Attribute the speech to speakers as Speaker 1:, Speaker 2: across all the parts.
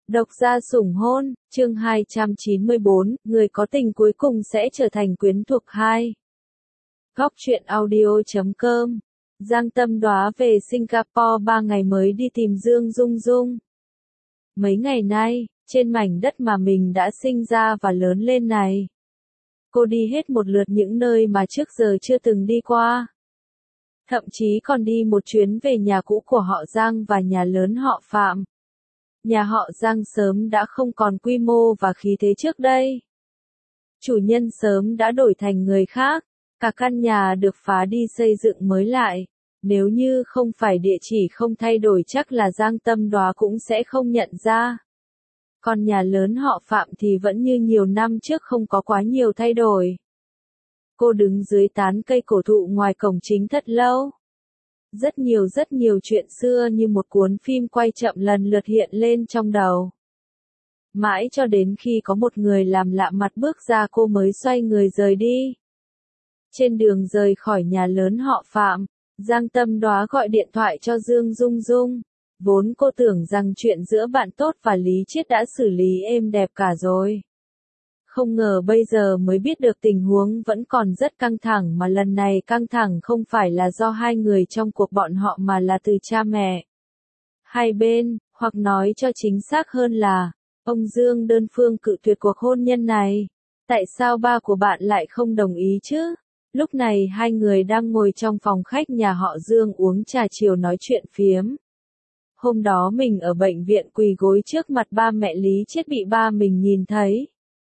Speaker 1: Độc gia sủng hôn, chương 294, người có tình cuối cùng sẽ trở thành quyến thuộc 2. Góc truyện audio.com. Giang Tâm Đoá về Singapore 3 ngày mới đi tìm Dương Dung Dung. Mấy ngày nay, trên mảnh đất mà mình đã sinh ra và lớn lên này, cô đi hết một lượt những nơi mà trước giờ chưa từng đi qua. Thậm chí còn đi một chuyến về nhà cũ của họ Giang và nhà lớn họ Phạm. Nhà họ Giang sớm đã không còn quy mô và khí thế trước đây. Chủ nhân sớm đã đổi thành người khác, cả căn nhà được phá đi xây dựng mới lại. Nếu như không phải địa chỉ không thay đổi chắc là Giang Tâm Đoá cũng sẽ không nhận ra. Còn nhà lớn họ Phạm thì vẫn như nhiều năm trước không có quá nhiều thay đổi. Cô đứng dưới tán cây cổ thụ ngoài cổng chính thật lâu. Rất nhiều chuyện xưa như một cuốn phim quay chậm lần lượt hiện lên trong đầu. Mãi cho đến khi có một người làm lạ mặt bước ra cô mới xoay người rời đi. Trên đường rời khỏi nhà lớn họ Phạm, Giang Tâm Đoá gọi điện thoại cho Dương Dung Dung. Vốn cô tưởng rằng chuyện giữa bạn tốt và Lý Chiết đã xử lý êm đẹp cả rồi. Không ngờ bây giờ mới biết được tình huống vẫn còn rất căng thẳng, mà lần này căng thẳng không phải là do hai người trong cuộc bọn họ mà là từ cha mẹ hai bên, hoặc nói cho chính xác hơn là ông Dương đơn phương cự tuyệt cuộc hôn nhân này. Tại sao ba của bạn lại không đồng ý chứ? Lúc này hai người đang ngồi trong phòng khách nhà họ Dương uống trà chiều nói chuyện phiếm. Hôm đó mình ở bệnh viện quỳ gối trước mặt ba mẹ Lý Chiết bị ba mình nhìn thấy.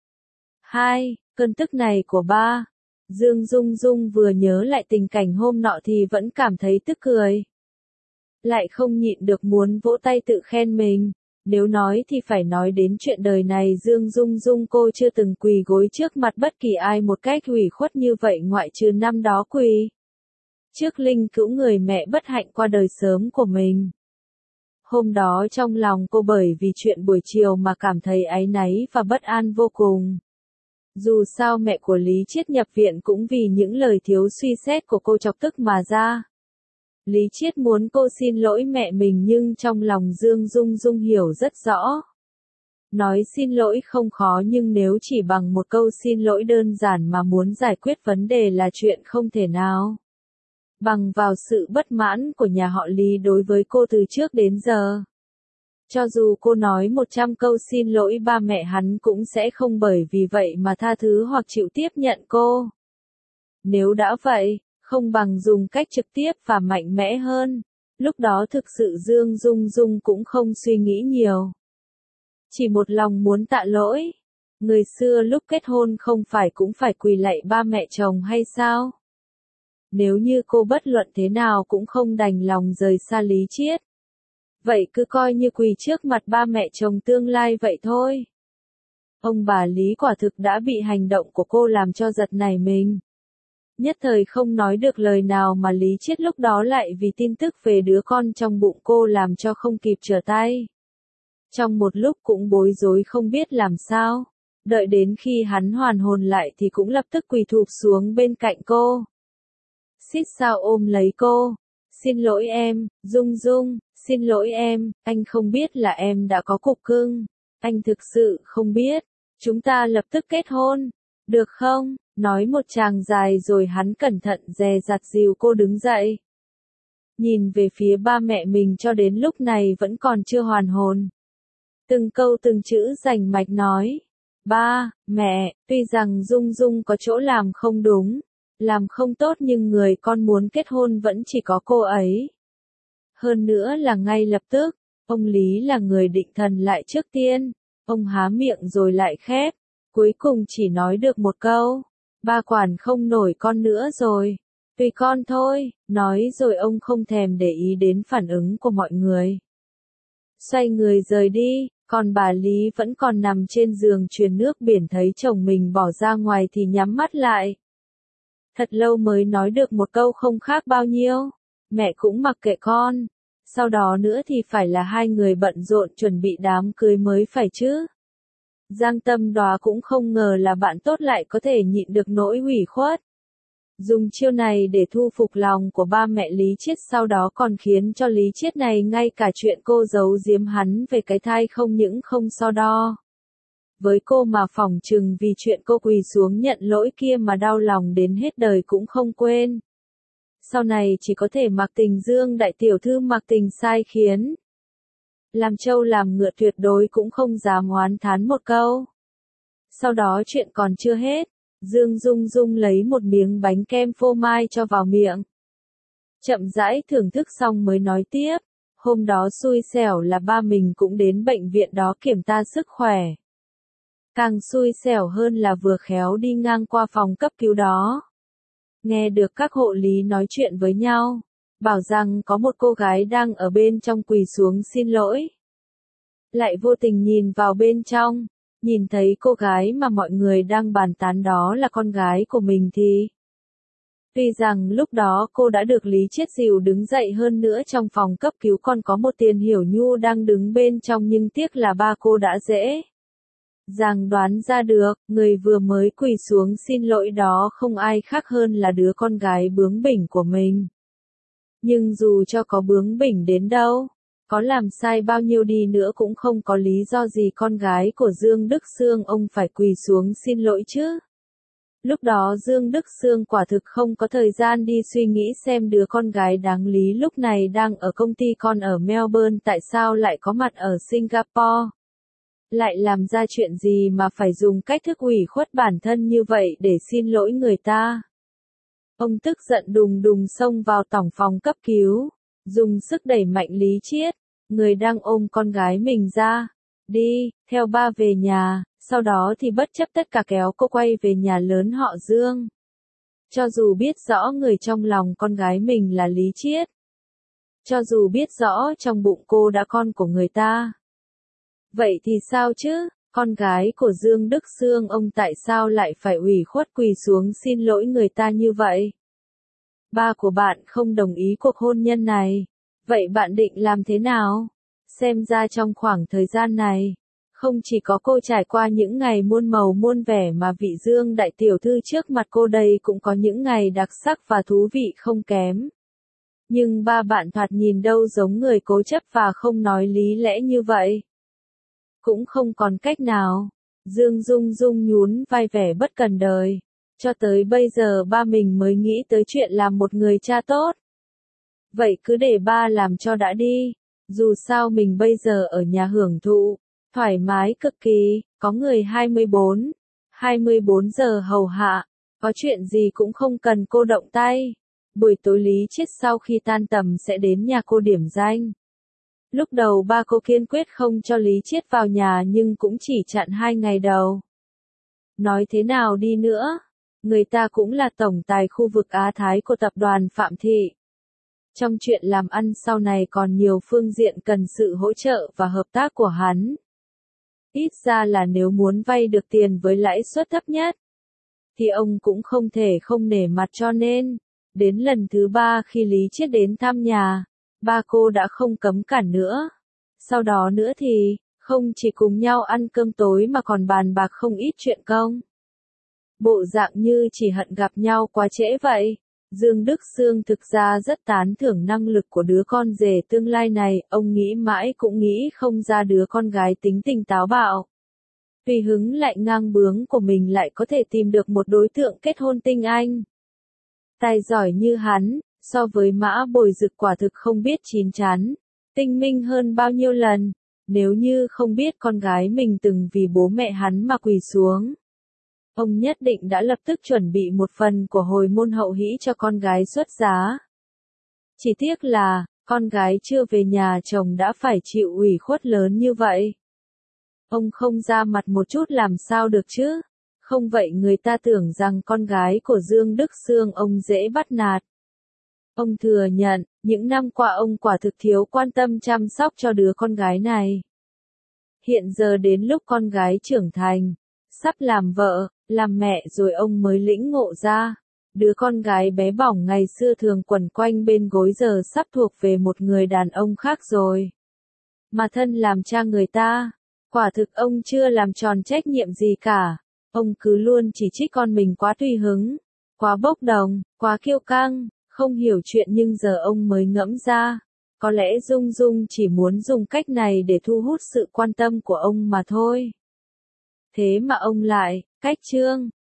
Speaker 1: Cơn tức này của ba. Dương Dung Dung vừa nhớ lại tình cảnh hôm nọ thì vẫn cảm thấy tức cười. Lại không nhịn được muốn vỗ tay tự khen mình. Nếu nói thì phải nói đến chuyện đời này Dương Dung Dung cô chưa từng quỳ gối trước mặt bất kỳ ai một cách ủy khuất như vậy ngoại trừ năm đó quỳ trước linh cữu người mẹ bất hạnh qua đời sớm của mình. Hôm đó trong lòng cô bởi vì chuyện buổi chiều mà cảm thấy áy náy và bất an vô cùng. Dù sao mẹ của Lý Chiết nhập viện cũng vì những lời thiếu suy xét của cô chọc tức mà ra. Lý Chiết muốn cô xin lỗi mẹ mình nhưng trong lòng Dương Dung Dung hiểu rất rõ. Nói xin lỗi không khó nhưng nếu chỉ bằng một câu xin lỗi đơn giản mà muốn giải quyết vấn đề là chuyện không thể nào. Bằng vào sự bất mãn của nhà họ Lý đối với cô từ trước đến giờ. Cho dù cô nói 100 câu xin lỗi ba mẹ hắn cũng sẽ không bởi vì vậy mà tha thứ hoặc chịu tiếp nhận cô. Nếu đã vậy, không bằng dùng cách trực tiếp và mạnh mẽ hơn. Lúc đó thực sự Dương Dung Dung cũng không suy nghĩ nhiều. Chỉ một lòng muốn tạ lỗi. Người xưa lúc kết hôn không phải cũng phải quỳ lạy ba mẹ chồng hay sao? Nếu như cô bất luận thế nào cũng không đành lòng rời xa Lý Chiết. Vậy cứ coi như quỳ trước mặt ba mẹ chồng tương lai vậy thôi. Ông bà Lý quả thực đã bị hành động của cô làm cho giật nảy mình. Nhất thời không nói được lời nào mà Lý Chiết lúc đó lại vì tin tức về đứa con trong bụng cô làm cho không kịp trở tay. Trong một lúc cũng bối rối không biết làm sao. Đợi đến khi hắn hoàn hồn lại thì cũng lập tức quỳ thụp xuống bên cạnh cô. Xít sao ôm lấy cô. Xin lỗi em, Dung Dung, xin lỗi em, anh không biết là em đã có cục cưng. Anh thực sự không biết. Chúng ta lập tức kết hôn. Được không? Nói một tràng dài rồi hắn cẩn thận dè dặt dìu cô đứng dậy. Nhìn về phía ba mẹ mình cho đến lúc này vẫn còn chưa hoàn hồn. Từng câu từng chữ rành mạch nói. Ba, mẹ, tuy rằng Dung Dung có chỗ làm không đúng, làm không tốt nhưng người con muốn kết hôn vẫn chỉ có cô ấy. Hơn nữa là ngay lập tức, ông Lý là người định thần lại trước tiên. Ông há miệng rồi lại khép, cuối cùng chỉ nói được một câu. Ba quản không nổi con nữa rồi. Tùy con thôi, nói rồi ông không thèm để ý đến phản ứng của mọi người. Xoay người rời đi, còn bà Lý vẫn còn nằm trên giường truyền nước biển thấy chồng mình bỏ ra ngoài thì nhắm mắt lại. Thật lâu mới nói được một câu không khác bao nhiêu. Mẹ cũng mặc kệ con. Sau đó nữa thì phải là hai người bận rộn chuẩn bị đám cưới mới phải chứ. Giang Tâm Đoá cũng không ngờ là bạn tốt lại có thể nhịn được nỗi ủy khuất. Dùng chiêu này để thu phục lòng của ba mẹ Lý Chiết, sau đó còn khiến cho Lý Chiết này ngay cả chuyện cô giấu giếm hắn về cái thai không những không so đo với cô mà phỏng chừng vì chuyện cô quỳ xuống nhận lỗi kia mà đau lòng đến hết đời cũng không quên. Sau này chỉ có thể mặc tình Dương đại tiểu thư mặc tình sai khiến. Làm trâu làm ngựa tuyệt đối cũng không dám oán thán một câu. Sau đó chuyện còn chưa hết, Dương Dung Dung lấy một miếng bánh kem phô mai cho vào miệng. Chậm rãi thưởng thức xong mới nói tiếp, hôm đó xui xẻo là ba mình cũng đến bệnh viện đó kiểm tra sức khỏe. Càng xui xẻo hơn là vừa khéo đi ngang qua phòng cấp cứu đó. Nghe được các hộ lý nói chuyện với nhau, bảo rằng có một cô gái đang ở bên trong quỳ xuống xin lỗi. Lại vô tình nhìn vào bên trong, nhìn thấy cô gái mà mọi người đang bàn tán đó là con gái của mình thì. Tuy rằng lúc đó cô đã được Lý Chiết dìu đứng dậy, hơn nữa trong phòng cấp cứu còn có một Tiền Hiểu Nhu đang đứng bên trong, nhưng tiếc là ba cô đã dễ dàng đoán ra được, người vừa mới quỳ xuống xin lỗi đó không ai khác hơn là đứa con gái bướng bỉnh của mình. Nhưng dù cho có bướng bỉnh đến đâu, có làm sai bao nhiêu đi nữa cũng không có lý do gì con gái của Dương Đức Xương ông phải quỳ xuống xin lỗi chứ. Lúc đó Dương Đức Xương quả thực không có thời gian đi suy nghĩ xem đứa con gái đáng lý lúc này đang ở công ty con ở Melbourne tại sao lại có mặt ở Singapore. Lại làm ra chuyện gì mà phải dùng cách thức ủy khuất bản thân như vậy để xin lỗi người ta. Ông tức giận đùng đùng xông vào tổng phòng cấp cứu, dùng sức đẩy mạnh Lý Chiết, người đang ôm con gái mình ra. Đi, theo ba về nhà, sau đó thì bất chấp tất cả kéo cô quay về nhà lớn họ Dương. Cho dù biết rõ người trong lòng con gái mình là Lý Chiết. Cho dù biết rõ trong bụng cô đã con của người ta. Vậy thì sao chứ, con gái của Dương Đức Xương ông tại sao lại phải ủy khuất quỳ xuống xin lỗi người ta như vậy? Ba của bạn không đồng ý cuộc hôn nhân này. Vậy bạn định làm thế nào? Xem ra trong khoảng thời gian này, không chỉ có cô trải qua những ngày muôn màu muôn vẻ mà vị Dương đại tiểu thư trước mặt cô đây cũng có những ngày đặc sắc và thú vị không kém. Nhưng ba bạn thoạt nhìn đâu giống người cố chấp và không nói lý lẽ như vậy. Cũng không còn cách nào. Dương Dung Dung nhún vai vẻ bất cần đời. Cho tới bây giờ ba mình mới nghĩ tới chuyện làm một người cha tốt. Vậy cứ để ba làm cho đã đi. Dù sao mình bây giờ ở nhà hưởng thụ, thoải mái cực kỳ, có người 24 giờ hầu hạ, có chuyện gì cũng không cần cô động tay. Buổi tối Lý Chiết sau khi tan tầm sẽ đến nhà cô điểm danh. Lúc đầu ba cô kiên quyết không cho Lý Chiết vào nhà nhưng cũng chỉ chặn 2 ngày đầu. Nói thế nào đi nữa, người ta cũng là tổng tài khu vực Á Thái của tập đoàn Phạm Thị. Trong chuyện làm ăn sau này còn nhiều phương diện cần sự hỗ trợ và hợp tác của hắn. Ít ra là nếu muốn vay được tiền với lãi suất thấp nhất, thì ông cũng không thể không nể mặt, cho nên, đến lần thứ 3 khi Lý Chiết đến thăm nhà, ba cô đã không cấm cản nữa. Sau đó nữa thì, không chỉ cùng nhau ăn cơm tối mà còn bàn bạc không ít chuyện công. Bộ dạng như chỉ hận gặp nhau quá trễ vậy. Dương Đức Xương thực ra rất tán thưởng năng lực của đứa con rể tương lai này, ông nghĩ mãi cũng nghĩ không ra đứa con gái tính tình táo bạo. Tùy hứng lại ngang bướng của mình lại có thể tìm được một đối tượng kết hôn tinh anh. Tài giỏi như hắn, so với Mã Bồi Dực quả thực không biết chín chắn, tinh minh hơn bao nhiêu lần, nếu như không biết con gái mình từng vì bố mẹ hắn mà quỳ xuống. Ông nhất định đã lập tức chuẩn bị một phần của hồi môn hậu hỷ cho con gái xuất giá. Chỉ tiếc là, con gái chưa về nhà chồng đã phải chịu ủy khuất lớn như vậy. Ông không ra mặt một chút làm sao được chứ? Không vậy người ta tưởng rằng con gái của Dương Đức Xương ông dễ bắt nạt. Ông thừa nhận, những năm qua ông quả thực thiếu quan tâm chăm sóc cho đứa con gái này. Hiện giờ đến lúc con gái trưởng thành, sắp làm vợ, làm mẹ rồi ông mới lĩnh ngộ ra. Đứa con gái bé bỏng ngày xưa thường quẩn quanh bên gối giờ sắp thuộc về một người đàn ông khác rồi. Mà thân làm cha người ta, quả thực ông chưa làm tròn trách nhiệm gì cả. Ông cứ luôn chỉ trích con mình quá tùy hứng, quá bốc đồng, quá kiêu căng, không hiểu chuyện nhưng giờ ông mới ngẫm ra. Có lẽ Dung Dung chỉ muốn dùng cách này để thu hút sự quan tâm của ông mà thôi. Thế mà ông lại, cách Trương